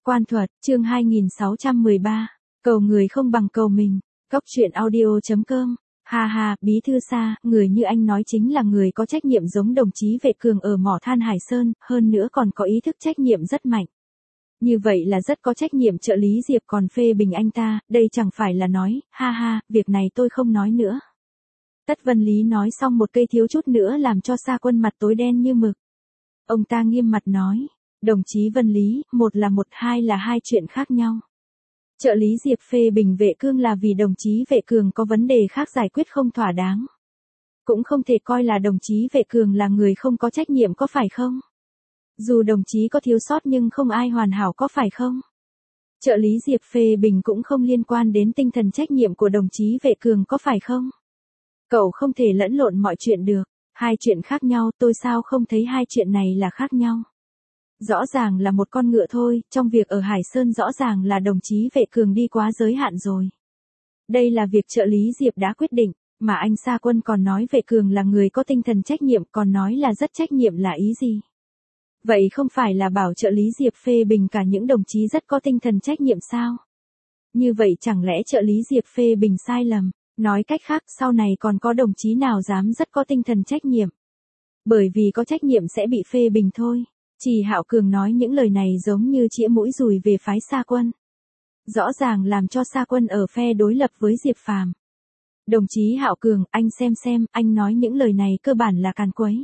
Quan thuật, chương 2613. Cầu người không bằng cầu mình. Cóc truyện audio.com. Ha ha, Bí thư Sa, người như anh nói chính là người có trách nhiệm giống đồng chí Vệ Cường ở mỏ than Hải Sơn, hơn nữa còn có ý thức trách nhiệm rất mạnh. Như vậy là rất có trách nhiệm. Trợ lý Diệp còn phê bình anh ta, đây chẳng phải là nói, ha ha, việc này tôi không nói nữa. Tất Vân Lý nói xong một cây thiếu chút nữa làm cho Sa Quân mặt tối đen như mực. Ông ta nghiêm mặt nói, đồng chí Vân Lý, một là một, hai là hai chuyện khác nhau. Trợ lý Diệp phê bình Vệ Cương là vì đồng chí Vệ Cường có vấn đề khác giải quyết không thỏa đáng. Cũng không thể coi là đồng chí Vệ Cường là người không có trách nhiệm, có phải không? Dù đồng chí có thiếu sót nhưng không ai hoàn hảo, có phải không? Trợ lý Diệp phê bình cũng không liên quan đến tinh thần trách nhiệm của đồng chí Vệ Cường, có phải không? Cậu không thể lẫn lộn mọi chuyện được. Hai chuyện khác nhau, tôi sao không thấy hai chuyện này là khác nhau? Rõ ràng là một con ngựa thôi, trong việc ở Hải Sơn rõ ràng là đồng chí Vệ Cường đi quá giới hạn rồi. Đây là việc trợ lý Diệp đã quyết định, mà anh Sa Quân còn nói Vệ Cường là người có tinh thần trách nhiệm, còn nói là rất trách nhiệm là ý gì? Vậy không phải là bảo trợ lý Diệp phê bình cả những đồng chí rất có tinh thần trách nhiệm sao? Như vậy chẳng lẽ trợ lý Diệp phê bình sai lầm? Nói cách khác, sau này còn có đồng chí nào dám rất có tinh thần trách nhiệm? Bởi vì có trách nhiệm sẽ bị phê bình thôi. Trì Hạo Cường nói những lời này giống như chĩa mũi dùi về phái Sa Quân. Rõ ràng làm cho Sa Quân ở phe đối lập với Diệp Phàm. Đồng chí Hạo Cường, anh xem, anh nói những lời này cơ bản là càn quấy.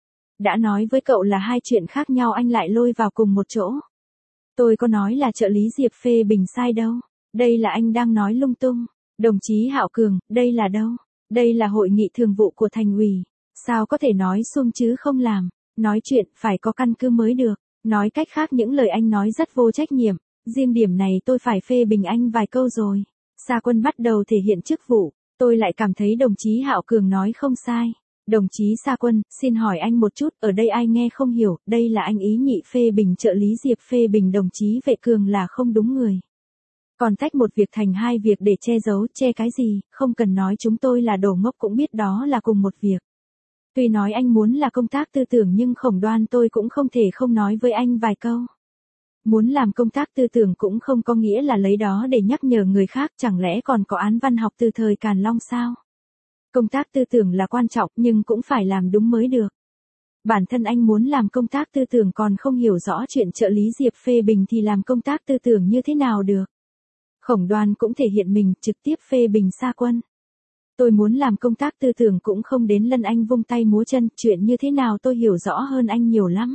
Đã nói với cậu là hai chuyện khác nhau, anh lại lôi vào cùng một chỗ. Tôi có nói là trợ lý Diệp phê bình sai đâu. Đây là anh đang nói lung tung. Đồng chí Hạo Cường, đây là đâu? Đây là hội nghị thường vụ của thành ủy. Sao có thể nói suông chứ không làm? Nói chuyện phải có căn cứ mới được. Nói cách khác những lời anh nói rất vô trách nhiệm. Riêng điểm này tôi phải phê bình anh vài câu rồi. Sa Quân bắt đầu thể hiện chức vụ. Tôi lại cảm thấy đồng chí Hạo Cường nói không sai. Đồng chí Sa Quân, xin hỏi anh một chút, ở đây ai nghe không hiểu, đây là anh ý nhị phê bình trợ lý Diệp phê bình đồng chí Vệ Cường là không đúng người. Còn tách một việc thành hai việc để che giấu, che cái gì, không cần nói chúng tôi là đồ ngốc cũng biết đó là cùng một việc. Tuy nói anh muốn là công tác tư tưởng nhưng Khổng Đoan tôi cũng không thể không nói với anh vài câu. Muốn làm công tác tư tưởng cũng không có nghĩa là lấy đó để nhắc nhở người khác, chẳng lẽ còn có án văn học từ thời Càn Long sao? Công tác tư tưởng là quan trọng nhưng cũng phải làm đúng mới được. Bản thân anh muốn làm công tác tư tưởng còn không hiểu rõ chuyện trợ lý Diệp phê bình thì làm công tác tư tưởng như thế nào được? Khổng Đoan cũng thể hiện mình, trực tiếp phê bình Sa Quân. Tôi muốn làm công tác tư tưởng cũng không đến lân anh vung tay múa chân, chuyện như thế nào tôi hiểu rõ hơn anh nhiều lắm.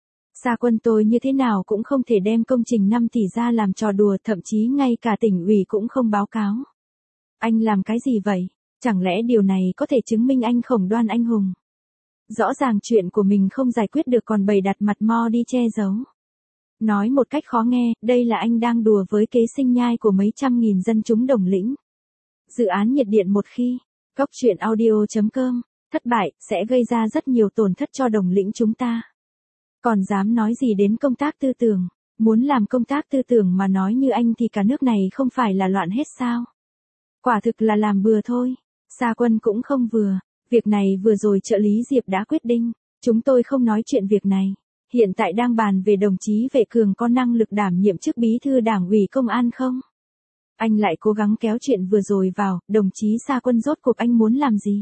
Sa Quân tôi như thế nào cũng không thể đem công trình 5 tỷ ra làm trò đùa, thậm chí ngay cả tỉnh ủy cũng không báo cáo. Anh làm cái gì vậy? Chẳng lẽ điều này có thể chứng minh anh Khổng Đoan anh hùng? Rõ ràng chuyện của mình không giải quyết được còn bày đặt mặt mo đi che giấu. Nói một cách khó nghe, đây là anh đang đùa với kế sinh nhai của mấy trăm nghìn dân chúng Đồng Lĩnh. Dự án nhiệt điện một khi, Cóc truyện audio.com, thất bại, sẽ gây ra rất nhiều tổn thất cho Đồng Lĩnh chúng ta. Còn dám nói gì đến công tác tư tưởng, muốn làm công tác tư tưởng mà nói như anh thì cả nước này không phải là loạn hết sao? Quả thực là làm bừa thôi. Sa Quân cũng không vừa, việc này vừa rồi trợ lý Diệp đã quyết định, chúng tôi không nói chuyện việc này. Hiện tại đang bàn về đồng chí Vệ Cường có năng lực đảm nhiệm chức bí thư đảng ủy công an không? Anh lại cố gắng kéo chuyện vừa rồi vào, đồng chí Sa Quân rốt cuộc anh muốn làm gì?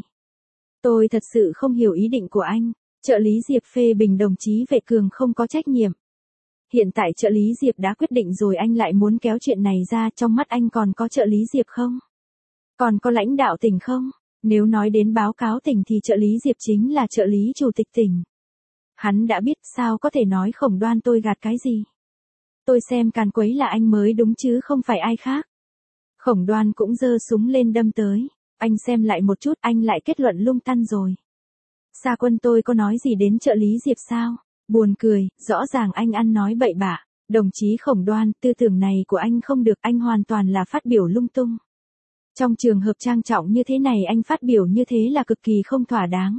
Tôi thật sự không hiểu ý định của anh. Trợ lý Diệp phê bình đồng chí Vệ Cường không có trách nhiệm. Hiện tại trợ lý Diệp đã quyết định rồi anh lại muốn kéo chuyện này ra, trong mắt anh còn có trợ lý Diệp không? Còn có lãnh đạo tỉnh không? Nếu nói đến báo cáo tỉnh thì trợ lý Diệp chính là trợ lý chủ tịch tỉnh. Hắn đã biết, sao có thể nói Khổng Đoan tôi gạt cái gì? Tôi xem càn quấy là anh mới đúng chứ không phải ai khác. Khổng Đoan cũng giơ súng lên đâm tới. Anh xem lại một chút, anh lại kết luận lung tung rồi. Sa Quân tôi có nói gì đến trợ lý Diệp sao? Buồn cười, rõ ràng anh ăn nói bậy bạ. Đồng chí Khổng Đoan, tư tưởng này của anh không được, anh hoàn toàn là phát biểu lung tung. Trong trường hợp trang trọng như thế này anh phát biểu như thế là cực kỳ không thỏa đáng.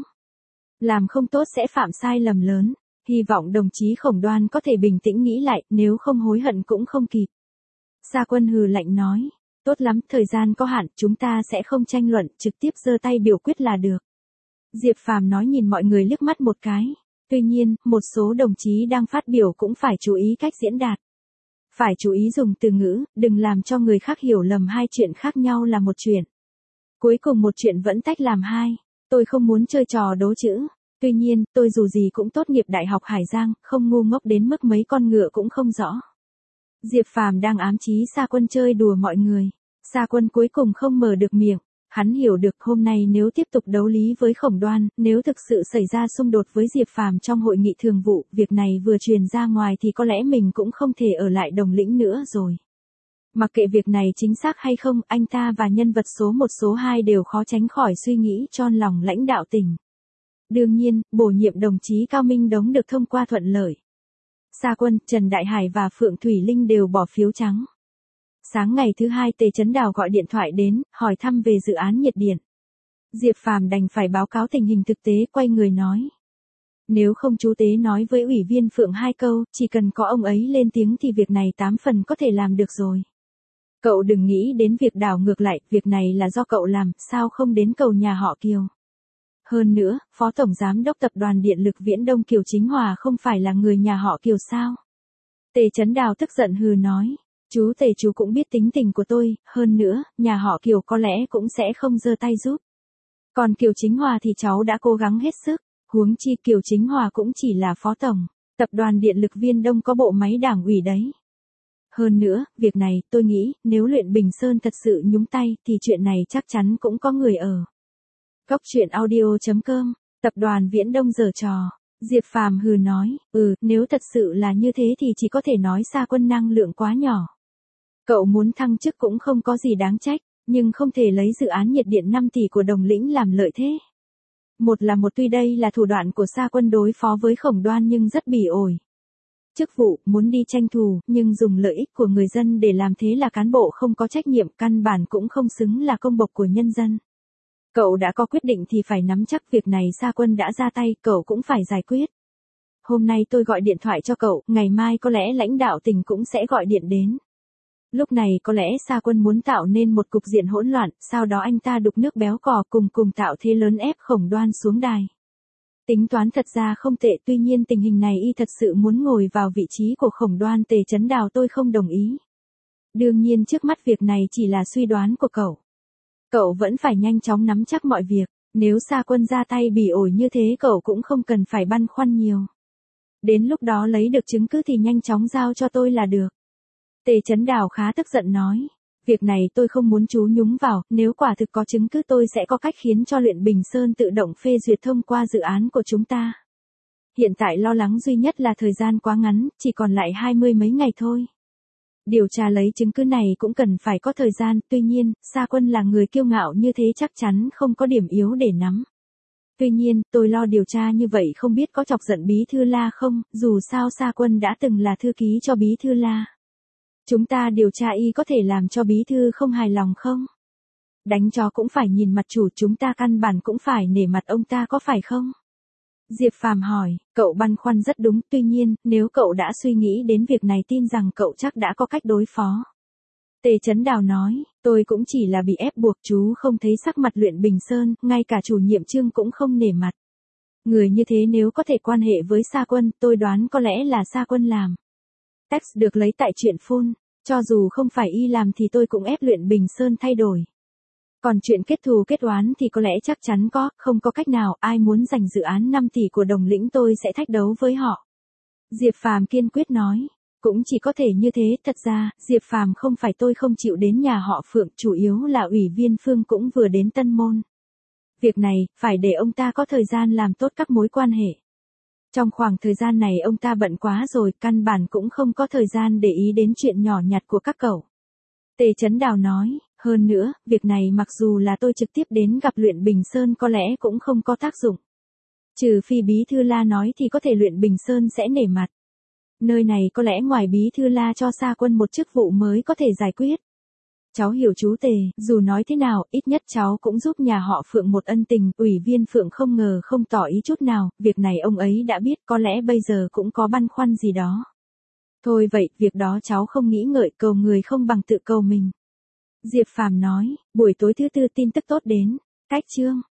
Làm không tốt sẽ phạm sai lầm lớn. Hy vọng đồng chí Khổng Đoan có thể bình tĩnh nghĩ lại, nếu không hối hận cũng không kịp. Sa Quân hừ lạnh nói, tốt lắm, thời gian có hạn, chúng ta sẽ không tranh luận, trực tiếp giơ tay biểu quyết là được. Diệp Phàm nói nhìn mọi người liếc mắt một cái. Tuy nhiên, một số đồng chí đang phát biểu cũng phải chú ý cách diễn đạt. Phải chú ý dùng từ ngữ, đừng làm cho người khác hiểu lầm hai chuyện khác nhau là một chuyện. Cuối cùng một chuyện vẫn tách làm hai. Tôi không muốn chơi trò đố chữ. Tuy nhiên, tôi dù gì cũng tốt nghiệp Đại học Hải Giang, không ngu ngốc đến mức mấy con ngựa cũng không rõ. Diệp Phàm đang ám chí Sa Quân chơi đùa mọi người. Sa Quân cuối cùng không mở được miệng. Hắn hiểu được hôm nay nếu tiếp tục đấu lý với Khổng Đoan, nếu thực sự xảy ra xung đột với Diệp Phàm trong hội nghị thường vụ, việc này vừa truyền ra ngoài thì có lẽ mình cũng không thể ở lại Đồng Lĩnh nữa rồi. Mặc kệ việc này chính xác hay không, anh ta và nhân vật số 1 số 2 đều khó tránh khỏi suy nghĩ tròn lòng lãnh đạo tỉnh. Đương nhiên, bổ nhiệm đồng chí Cao Minh Đống được thông qua thuận lợi. Sa Quân, Trần Đại Hải và Phượng Thủy Linh đều bỏ phiếu trắng. Sáng ngày thứ hai Tề Chấn Đào gọi điện thoại đến, hỏi thăm về dự án nhiệt điện. Diệp Phàm đành phải báo cáo tình hình thực tế, quay người nói. Nếu không chú Tế nói với Ủy viên Phượng 2 câu, chỉ cần có ông ấy lên tiếng thì việc này 8 phần có thể làm được rồi. Cậu đừng nghĩ đến việc đảo ngược lại, việc này là do cậu làm, sao không đến cầu nhà họ Kiều. Hơn nữa, Phó Tổng Giám đốc Tập đoàn Điện lực Viễn Đông Kiều Chính Hòa không phải là người nhà họ Kiều sao? Tề Chấn Đào tức giận hừ nói. Chú Tề chú cũng biết tính tình của tôi, hơn nữa, nhà họ Kiều có lẽ cũng sẽ không giơ tay giúp. Còn Kiều Chính Hòa thì cháu đã cố gắng hết sức, huống chi Kiều Chính Hòa cũng chỉ là phó tổng, Tập đoàn Điện lực Viễn Đông có bộ máy đảng ủy đấy. Hơn nữa, việc này, tôi nghĩ, nếu Luyện Bình Sơn thật sự nhúng tay, thì chuyện này chắc chắn cũng có người ở. Góc truyện audio.com, Tập đoàn Viễn Đông giở trò. Diệp Phàm hừ nói, nếu thật sự là như thế thì chỉ có thể nói Sa Quân năng lượng quá nhỏ. Cậu muốn thăng chức cũng không có gì đáng trách, nhưng không thể lấy dự án nhiệt điện 5 tỷ của Đồng Lĩnh làm lợi thế. Một tuy đây là thủ đoạn của Sa Quân đối phó với Khổng Đoan nhưng rất bỉ ổi. Chức vụ, muốn đi tranh thủ, nhưng dùng lợi ích của người dân để làm thế là cán bộ không có trách nhiệm, căn bản cũng không xứng là công bộc của nhân dân. Cậu đã có quyết định thì phải nắm chắc, việc này Sa Quân đã ra tay, cậu cũng phải giải quyết. Hôm nay tôi gọi điện thoại cho cậu, ngày mai có lẽ lãnh đạo tỉnh cũng sẽ gọi điện đến. Lúc này có lẽ Sa Quân muốn tạo nên một cục diện hỗn loạn, sau đó anh ta đục nước béo cò cùng tạo thế lớn ép Khổng Đoan xuống đài. Tính toán thật ra không tệ, tuy nhiên tình hình này y thật sự muốn ngồi vào vị trí của Khổng Đoan. Tề Chấn Đào tôi không đồng ý. Đương nhiên trước mắt việc này chỉ là suy đoán của cậu. Cậu vẫn phải nhanh chóng nắm chắc mọi việc, nếu Sa Quân ra tay bỉ ổi như thế cậu cũng không cần phải băn khoăn nhiều. Đến lúc đó lấy được chứng cứ thì nhanh chóng giao cho tôi là được. Tề Chấn Đào khá tức giận nói. Việc này tôi không muốn chú nhúng vào, nếu quả thực có chứng cứ tôi sẽ có cách khiến cho Luyện Bình Sơn tự động phê duyệt thông qua dự án của chúng ta. Hiện tại lo lắng duy nhất là thời gian quá ngắn, chỉ còn lại 20 mấy ngày thôi. Điều tra lấy chứng cứ này cũng cần phải có thời gian, tuy nhiên, Sa Quân là người kiêu ngạo như thế chắc chắn không có điểm yếu để nắm. Tuy nhiên, tôi lo điều tra như vậy không biết có chọc giận Bí Thư La không, dù sao Sa Quân đã từng là thư ký cho Bí Thư La. Chúng ta điều tra y có thể làm cho bí thư không hài lòng không? Đánh chó cũng phải nhìn mặt chủ, chúng ta căn bản cũng phải nể mặt ông ta có phải không? Diệp Phàm hỏi, cậu băn khoăn rất đúng, tuy nhiên, nếu cậu đã suy nghĩ đến việc này tin rằng cậu chắc đã có cách đối phó. Tề Chấn Đào nói, tôi cũng chỉ là bị ép buộc, chú không thấy sắc mặt Luyện Bình Sơn, ngay cả chủ nhiệm Trương cũng không nể mặt. Người như thế nếu có thể quan hệ với Sa Quân, tôi đoán có lẽ là Sa Quân làm. Text được lấy tại truyện phun, cho dù không phải y làm thì tôi cũng ép Luyện Bình Sơn thay đổi. Còn chuyện kết thù kết oán thì có lẽ chắc chắn có, không có cách nào, ai muốn giành dự án 5 tỷ của Đồng Lĩnh tôi sẽ thách đấu với họ. Diệp Phàm kiên quyết nói, cũng chỉ có thể như thế, thật ra, Diệp Phàm không phải tôi không chịu đến nhà họ Phượng, chủ yếu là Ủy viên Phương cũng vừa đến Tân Môn. Việc này, phải để ông ta có thời gian làm tốt các mối quan hệ. Trong khoảng thời gian này ông ta bận quá rồi, căn bản cũng không có thời gian để ý đến chuyện nhỏ nhặt của các cậu. Tề Chấn Đào nói, hơn nữa, việc này mặc dù là tôi trực tiếp đến gặp Luyện Bình Sơn có lẽ cũng không có tác dụng. Trừ phi Bí Thư La nói thì có thể Luyện Bình Sơn sẽ nể mặt. Nơi này có lẽ ngoài Bí Thư La cho Sa Quân một chức vụ mới có thể giải quyết. Cháu hiểu chú Tề, dù nói thế nào, ít nhất cháu cũng giúp nhà họ Phượng một ân tình, Ủy viên Phượng không ngờ không tỏ ý chút nào, việc này ông ấy đã biết, có lẽ bây giờ cũng có băn khoăn gì đó. Thôi vậy, việc đó cháu không nghĩ ngợi, cầu người không bằng tự cầu mình. Diệp Phàm nói, buổi tối thứ tư tin tức tốt đến, cách chương.